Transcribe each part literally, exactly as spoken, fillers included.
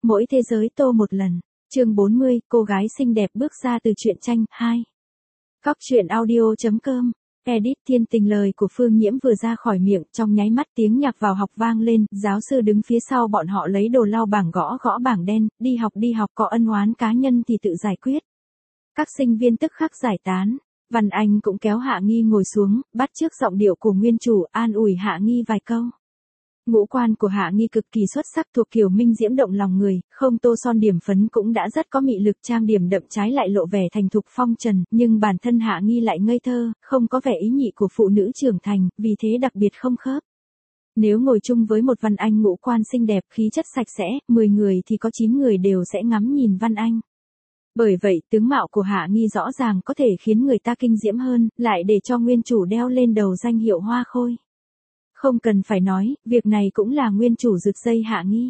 Mỗi thế giới tô một lần. Chương bốn mươi, cô gái xinh đẹp bước ra từ truyện tranh, hai. Góc truyện audio.com. Edit. Thiên tình lời của Phương Nhiễm vừa ra khỏi miệng, trong nháy mắt tiếng nhạc vào học vang lên, giáo sư đứng phía sau bọn họ lấy đồ lau bảng gõ gõ bảng đen, đi học đi học, có ân oán cá nhân thì tự giải quyết. Các sinh viên tức khắc giải tán. Văn Anh cũng kéo Hạ Nghi ngồi xuống, bắt chước giọng điệu của nguyên chủ, an ủi Hạ Nghi vài câu. Ngũ quan của Hạ Nghi cực kỳ xuất sắc, thuộc kiểu minh diễm động lòng người, không tô son điểm phấn cũng đã rất có mị lực, trang điểm đậm trái lại lộ vẻ thành thục phong trần, nhưng bản thân Hạ Nghi lại ngây thơ, không có vẻ ý nhị của phụ nữ trưởng thành, vì thế đặc biệt không khớp. Nếu ngồi chung với một Văn Anh ngũ quan xinh đẹp, khí chất sạch sẽ, mười người thì có chín người đều sẽ ngắm nhìn Văn Anh. Bởi vậy, tướng mạo của Hạ Nghi rõ ràng có thể khiến người ta kinh diễm hơn, lại để cho nguyên chủ đeo lên đầu danh hiệu hoa khôi. Không cần phải nói, việc này cũng là nguyên chủ rực dây Hạ Nghi.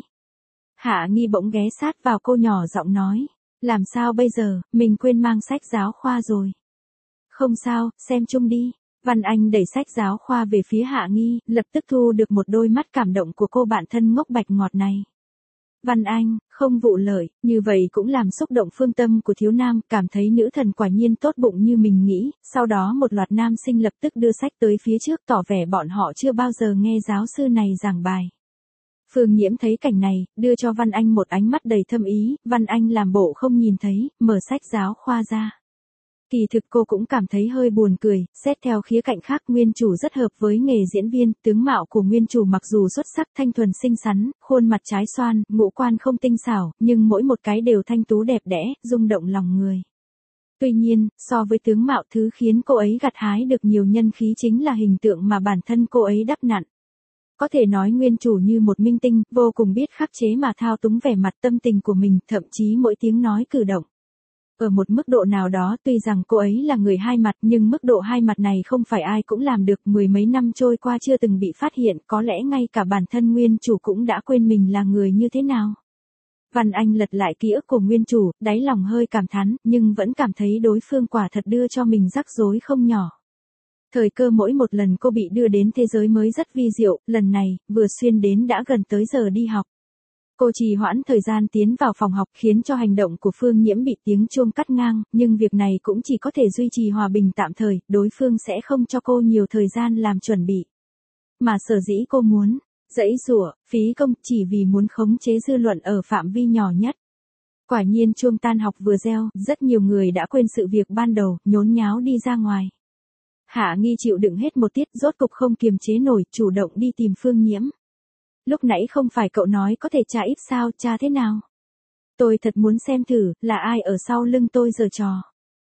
Hạ Nghi bỗng ghé sát vào cô nhỏ giọng nói, làm sao bây giờ, mình quên mang sách giáo khoa rồi. Không sao, xem chung đi. Văn Anh đẩy sách giáo khoa về phía Hạ Nghi, lập tức thu được một đôi mắt cảm động của cô bạn thân ngốc bạch ngọt này. Văn Anh, không vụ lợi, như vậy cũng làm xúc động phương tâm của thiếu nam, cảm thấy nữ thần quả nhiên tốt bụng như mình nghĩ, sau đó một loạt nam sinh lập tức đưa sách tới phía trước tỏ vẻ bọn họ chưa bao giờ nghe giáo sư này giảng bài. Phương Nhiễm thấy cảnh này, đưa cho Văn Anh một ánh mắt đầy thâm ý, Văn Anh làm bộ không nhìn thấy, mở sách giáo khoa ra. Kỳ thực cô cũng cảm thấy hơi buồn cười, xét theo khía cạnh khác nguyên chủ rất hợp với nghề diễn viên, tướng mạo của nguyên chủ mặc dù xuất sắc thanh thuần xinh xắn, khuôn mặt trái xoan, ngũ quan không tinh xảo, nhưng mỗi một cái đều thanh tú đẹp đẽ, rung động lòng người. Tuy nhiên, so với tướng mạo thứ khiến cô ấy gặt hái được nhiều nhân khí chính là hình tượng mà bản thân cô ấy đắp nặn. Có thể nói nguyên chủ như một minh tinh, vô cùng biết khắc chế mà thao túng vẻ mặt tâm tình của mình, thậm chí mỗi tiếng nói cử động. Ở một mức độ nào đó tuy rằng cô ấy là người hai mặt nhưng mức độ hai mặt này không phải ai cũng làm được, mười mấy năm trôi qua chưa từng bị phát hiện, có lẽ ngay cả bản thân nguyên chủ cũng đã quên mình là người như thế nào. Văn Anh lật lại ký ức của nguyên chủ, đáy lòng hơi cảm thán, nhưng vẫn cảm thấy đối phương quả thật đưa cho mình rắc rối không nhỏ. Thời cơ mỗi một lần cô bị đưa đến thế giới mới rất vi diệu, lần này, vừa xuyên đến đã gần tới giờ đi học. Cô trì hoãn thời gian tiến vào phòng học khiến cho hành động của Phương Nhiễm bị tiếng chuông cắt ngang, nhưng việc này cũng chỉ có thể duy trì hòa bình tạm thời, đối phương sẽ không cho cô nhiều thời gian làm chuẩn bị. Mà sở dĩ cô muốn giãy giụa, phí công chỉ vì muốn khống chế dư luận ở phạm vi nhỏ nhất. Quả nhiên chuông tan học vừa reo, rất nhiều người đã quên sự việc ban đầu, nhốn nháo đi ra ngoài. Hạ Nghi chịu đựng hết một tiết, rốt cục không kiềm chế nổi, chủ động đi tìm Phương Nhiễm. Lúc nãy không phải cậu nói có thể tra ít sao, tra thế nào? Tôi thật muốn xem thử, là ai ở sau lưng tôi giở trò.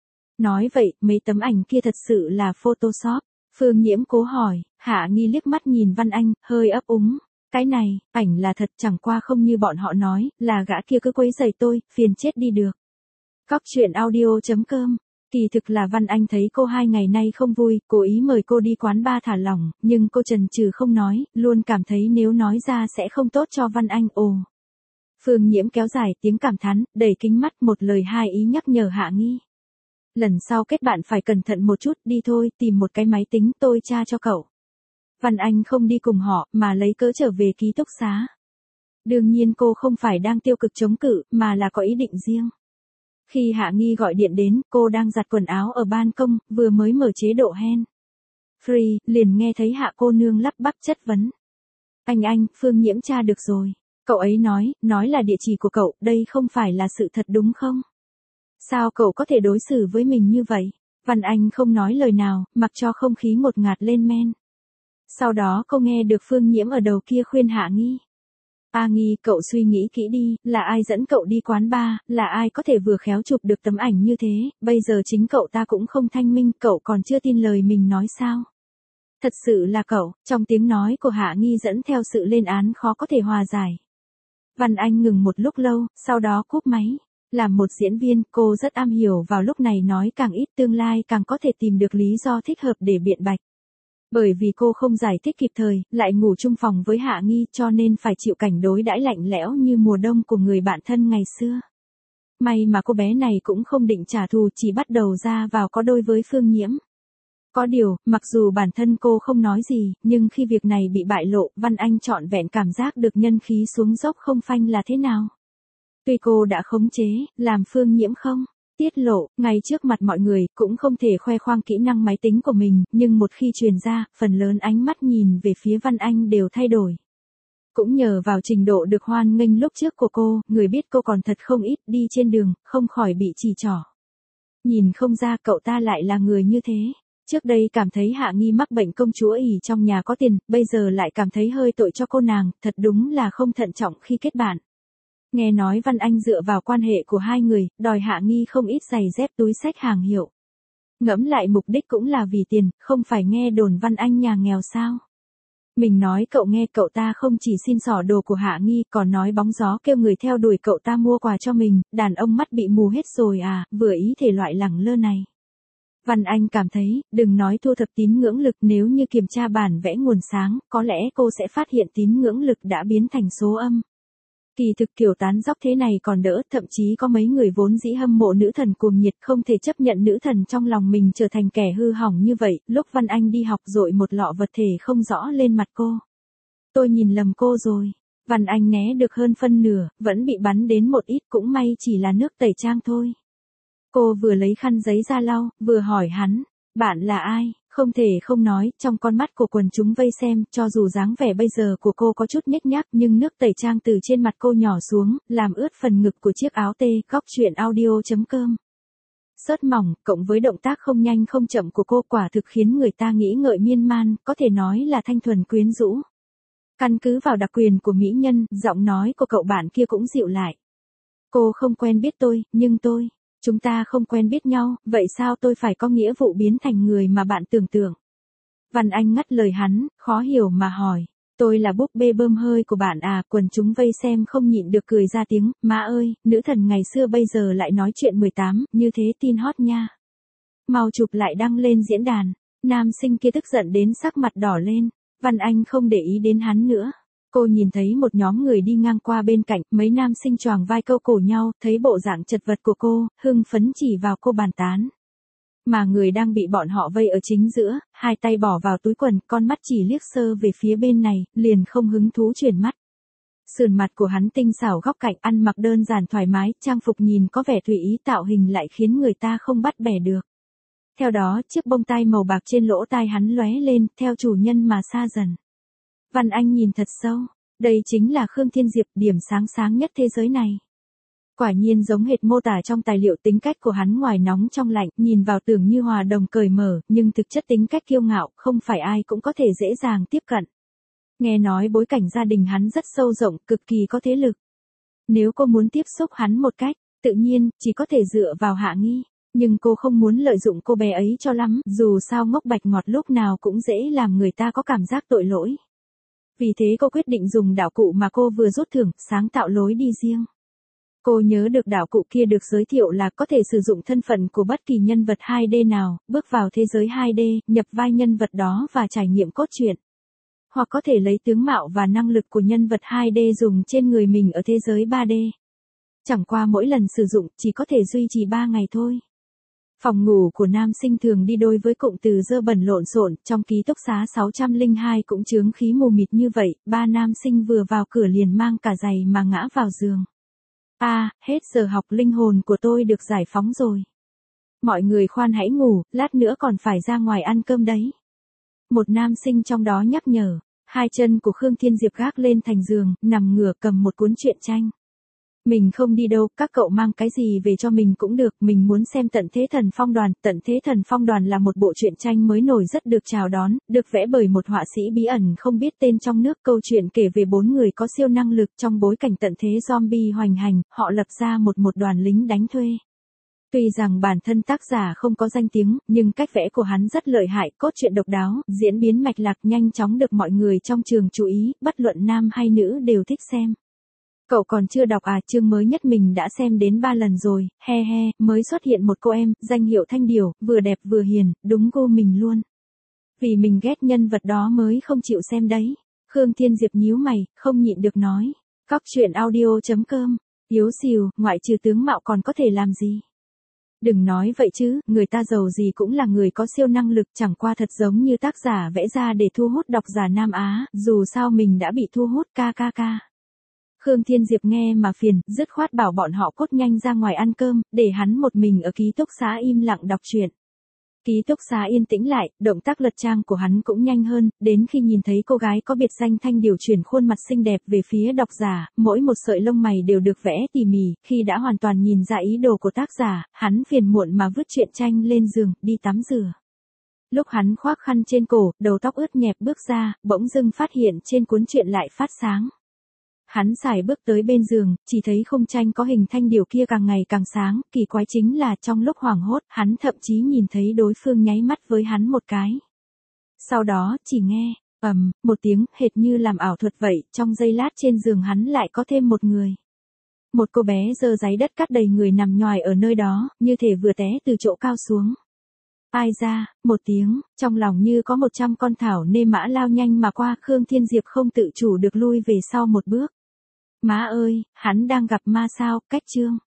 Nói vậy, mấy tấm ảnh kia thật sự là Photoshop. Phương Nhiễm cố hỏi, Hạ Nghi liếc mắt nhìn Văn Anh, hơi ấp úng. Cái này, ảnh là thật, chẳng qua không như bọn họ nói, là gã kia cứ quấy rầy tôi, phiền chết đi được. Góc truyện audio.com. Kỳ thực là Văn Anh thấy cô hai ngày nay không vui, cố ý mời cô đi quán bar thả lỏng, nhưng cô chần chừ không nói, luôn cảm thấy nếu nói ra sẽ không tốt cho Văn Anh. Ồ. Phương Nhiễm kéo dài tiếng cảm thán, đầy kính mắt, một lời hai ý nhắc nhở Hạ Nghi. Lần sau kết bạn phải cẩn thận một chút, đi thôi, tìm một cái máy tính tôi tra cho cậu. Văn Anh không đi cùng họ, mà lấy cớ trở về ký túc xá. Đương nhiên cô không phải đang tiêu cực chống cự, mà là có ý định riêng. Khi Hạ Nghi gọi điện đến, cô đang giặt quần áo ở ban công, vừa mới mở chế độ hand free, liền nghe thấy Hạ cô nương lắp bắp chất vấn. Anh anh, Phương Nhiễm tra được rồi. Cậu ấy nói, nói là địa chỉ của cậu, đây không phải là sự thật đúng không? Sao cậu có thể đối xử với mình như vậy? Văn Anh không nói lời nào, mặc cho không khí ngột ngạt lên men. Sau đó cô nghe được Phương Nhiễm ở đầu kia khuyên Hạ Nghi. A Nghi, cậu suy nghĩ kỹ đi, là ai dẫn cậu đi quán bar, là ai có thể vừa khéo chụp được tấm ảnh như thế, bây giờ chính cậu ta cũng không thanh minh, cậu còn chưa tin lời mình nói sao? Thật sự là cậu, trong tiếng nói của Hạ Nghi dẫn theo sự lên án khó có thể hòa giải. Văn Anh ngừng một lúc lâu, sau đó cúp máy. Làm một diễn viên, cô rất am hiểu vào lúc này nói càng ít tương lai càng có thể tìm được lý do thích hợp để biện bạch. Bởi vì cô không giải thích kịp thời, lại ngủ chung phòng với Hạ Nghi cho nên phải chịu cảnh đối đãi lạnh lẽo như mùa đông của người bạn thân ngày xưa. May mà cô bé này cũng không định trả thù, chỉ bắt đầu ra vào có đôi với Phương Nhiễm. Có điều, mặc dù bản thân cô không nói gì, nhưng khi việc này bị bại lộ, Văn Anh trọn vẹn cảm giác được nhân khí xuống dốc không phanh là thế nào. Tuy cô đã khống chế, làm Phương Nhiễm không tiết lộ, ngay trước mặt mọi người, cũng không thể khoe khoang kỹ năng máy tính của mình, nhưng một khi truyền ra, phần lớn ánh mắt nhìn về phía Văn Anh đều thay đổi. Cũng nhờ vào trình độ được hoan nghênh lúc trước của cô, người biết cô còn thật không ít, đi trên đường, không khỏi bị chỉ trỏ. Nhìn không ra cậu ta lại là người như thế. Trước đây cảm thấy Hạ Nghi mắc bệnh công chúa ỷ trong nhà có tiền, bây giờ lại cảm thấy hơi tội cho cô nàng, thật đúng là không thận trọng khi kết bạn. Nghe nói Văn Anh dựa vào quan hệ của hai người, đòi Hạ Nghi không ít giày dép túi xách hàng hiệu. Ngẫm lại mục đích cũng là vì tiền, không phải nghe đồn Văn Anh nhà nghèo sao. Mình nói cậu nghe, cậu ta không chỉ xin xỏ đồ của Hạ Nghi, còn nói bóng gió kêu người theo đuổi cậu ta mua quà cho mình, đàn ông mắt bị mù hết rồi à, vừa ý thể loại lẳng lơ này. Văn Anh cảm thấy, đừng nói thu thập tín ngưỡng lực, nếu như kiểm tra bản vẽ nguồn sáng, có lẽ cô sẽ phát hiện tín ngưỡng lực đã biến thành số âm. Kỳ thực kiểu tán dóc thế này còn đỡ, thậm chí có mấy người vốn dĩ hâm mộ nữ thần cuồng nhiệt không thể chấp nhận nữ thần trong lòng mình trở thành kẻ hư hỏng như vậy, lúc Văn Anh đi học dội một lọ vật thể không rõ lên mặt cô. Tôi nhìn lầm cô rồi. Văn Anh né được hơn phân nửa, vẫn bị bắn đến một ít, cũng may chỉ là nước tẩy trang thôi. Cô vừa lấy khăn giấy ra lau, vừa hỏi hắn, bạn là ai? Không thể không nói, trong con mắt của quần chúng vây xem, cho dù dáng vẻ bây giờ của cô có chút nhếch nhác, nhưng nước tẩy trang từ trên mặt cô nhỏ xuống, làm ướt phần ngực của chiếc áo tê. Góc truyện audio chấm com. Sớt mỏng, cộng với động tác không nhanh không chậm của cô quả thực khiến người ta nghĩ ngợi miên man, có thể nói là thanh thuần quyến rũ. Căn cứ vào đặc quyền của mỹ nhân, giọng nói của cậu bạn kia cũng dịu lại. Cô không quen biết tôi, nhưng tôi... Chúng ta không quen biết nhau, vậy sao tôi phải có nghĩa vụ biến thành người mà bạn tưởng tượng? Văn Anh ngắt lời hắn, khó hiểu mà hỏi. Tôi là búp bê bơm hơi của bạn à, quần chúng vây xem không nhịn được cười ra tiếng, má ơi, nữ thần ngày xưa bây giờ lại nói chuyện mười tám, như thế tin hot nha. Mau chụp lại đăng lên diễn đàn, nam sinh kia tức giận đến sắc mặt đỏ lên, Văn Anh không để ý đến hắn nữa. Cô nhìn thấy một nhóm người đi ngang qua bên cạnh, mấy nam sinh choàng vai câu cổ nhau, thấy bộ dạng chật vật của cô, hưng phấn chỉ vào cô bàn tán. Mà người đang bị bọn họ vây ở chính giữa, hai tay bỏ vào túi quần, con mắt chỉ liếc sơ về phía bên này, liền không hứng thú chuyển mắt. Sườn mặt của hắn tinh xảo góc cạnh, ăn mặc đơn giản thoải mái, trang phục nhìn có vẻ tùy ý, tạo hình lại khiến người ta không bắt bẻ được. Theo đó, chiếc bông tai màu bạc trên lỗ tai hắn lóe lên, theo chủ nhân mà xa dần. Văn Anh nhìn thật sâu, đây chính là Khương Thiên Diệp, điểm sáng sáng nhất thế giới này. Quả nhiên giống hệt mô tả trong tài liệu, tính cách của hắn ngoài nóng trong lạnh, nhìn vào tưởng như hòa đồng cởi mở, nhưng thực chất tính cách kiêu ngạo, không phải ai cũng có thể dễ dàng tiếp cận. Nghe nói bối cảnh gia đình hắn rất sâu rộng, cực kỳ có thế lực. Nếu cô muốn tiếp xúc hắn một cách tự nhiên, chỉ có thể dựa vào Hạ Nghi. Nhưng cô không muốn lợi dụng cô bé ấy cho lắm, dù sao ngốc bạch ngọt lúc nào cũng dễ làm người ta có cảm giác tội lỗi. Vì thế cô quyết định dùng đạo cụ mà cô vừa rút thưởng, sáng tạo lối đi riêng. Cô nhớ được đạo cụ kia được giới thiệu là có thể sử dụng thân phận của bất kỳ nhân vật hai D nào, bước vào thế giới hai D, nhập vai nhân vật đó và trải nghiệm cốt truyện. Hoặc có thể lấy tướng mạo và năng lực của nhân vật hai D dùng trên người mình ở thế giới ba D. Chẳng qua mỗi lần sử dụng chỉ có thể duy trì ba ngày thôi. Phòng ngủ của nam sinh thường đi đôi với cụm từ dơ bẩn lộn xộn, trong ký túc xá sáu không hai cũng chướng khí mù mịt như vậy, ba nam sinh vừa vào cửa liền mang cả giày mà ngã vào giường. A, à, hết giờ học, linh hồn của tôi được giải phóng rồi. Mọi người khoan hãy ngủ, lát nữa còn phải ra ngoài ăn cơm đấy. Một nam sinh trong đó nhắc nhở, hai chân của Khương Thiên Diệp gác lên thành giường, nằm ngửa cầm một cuốn truyện tranh. Mình không đi đâu, các cậu mang cái gì về cho mình cũng được, mình muốn xem Tận Thế Thần Phong Đoàn. Tận Thế Thần Phong Đoàn là một bộ truyện tranh mới nổi rất được chào đón, được vẽ bởi một họa sĩ bí ẩn không biết tên trong nước. Câu chuyện kể về bốn người có siêu năng lực trong bối cảnh tận thế zombie hoành hành, họ lập ra một một đoàn lính đánh thuê. Tuy rằng bản thân tác giả không có danh tiếng, nhưng cách vẽ của hắn rất lợi hại, cốt truyện độc đáo, diễn biến mạch lạc nhanh chóng được mọi người trong trường chú ý, bất luận nam hay nữ đều thích xem. Cậu còn chưa đọc à, chương mới nhất mình đã xem đến ba lần rồi, he he, mới xuất hiện một cô em, danh hiệu Thanh Điểu, vừa đẹp vừa hiền, đúng gu mình luôn. Vì mình ghét nhân vật đó mới không chịu xem đấy. Khương Thiên Diệp nhíu mày, không nhịn được nói. Góc truyện audio chấm com, yếu xìu, ngoại trừ tướng mạo còn có thể làm gì? Đừng nói vậy chứ, người ta giàu gì cũng là người có siêu năng lực, chẳng qua thật giống như tác giả vẽ ra để thu hút độc giả Nam Á, dù sao mình đã bị thu hút, ca ca ca. Khương Thiên Diệp nghe mà phiền, dứt khoát bảo bọn họ cốt nhanh ra ngoài ăn cơm, để hắn một mình ở ký túc xá im lặng đọc truyện. Ký túc xá yên tĩnh lại, động tác lật trang của hắn cũng nhanh hơn, đến khi nhìn thấy cô gái có biệt danh Thanh điều chuyển khuôn mặt xinh đẹp về phía độc giả, mỗi một sợi lông mày đều được vẽ tỉ mỉ, khi đã hoàn toàn nhìn ra ý đồ của tác giả, hắn phiền muộn mà vứt truyện tranh lên giường, đi tắm rửa. Lúc hắn khoác khăn trên cổ, đầu tóc ướt nhẹp bước ra, bỗng dưng phát hiện trên cuốn truyện lại phát sáng. Hắn xài bước tới bên giường, chỉ thấy khung tranh có hình thanh điều kia càng ngày càng sáng, kỳ quái chính là trong lúc hoảng hốt, hắn thậm chí nhìn thấy đối phương nháy mắt với hắn một cái. Sau đó, chỉ nghe, ầm, một tiếng, hệt như làm ảo thuật vậy, trong giây lát trên giường hắn lại có thêm một người. Một cô bé dơ giấy đất cát đầy người nằm nhoài ở nơi đó, như thể vừa té từ chỗ cao xuống. Ai ra, một tiếng, trong lòng như có một trăm con thảo nê mã lao nhanh mà qua, Khương Thiên Diệp không tự chủ được lui về sau một bước. Má ơi, hắn đang gặp ma sao, cách chương.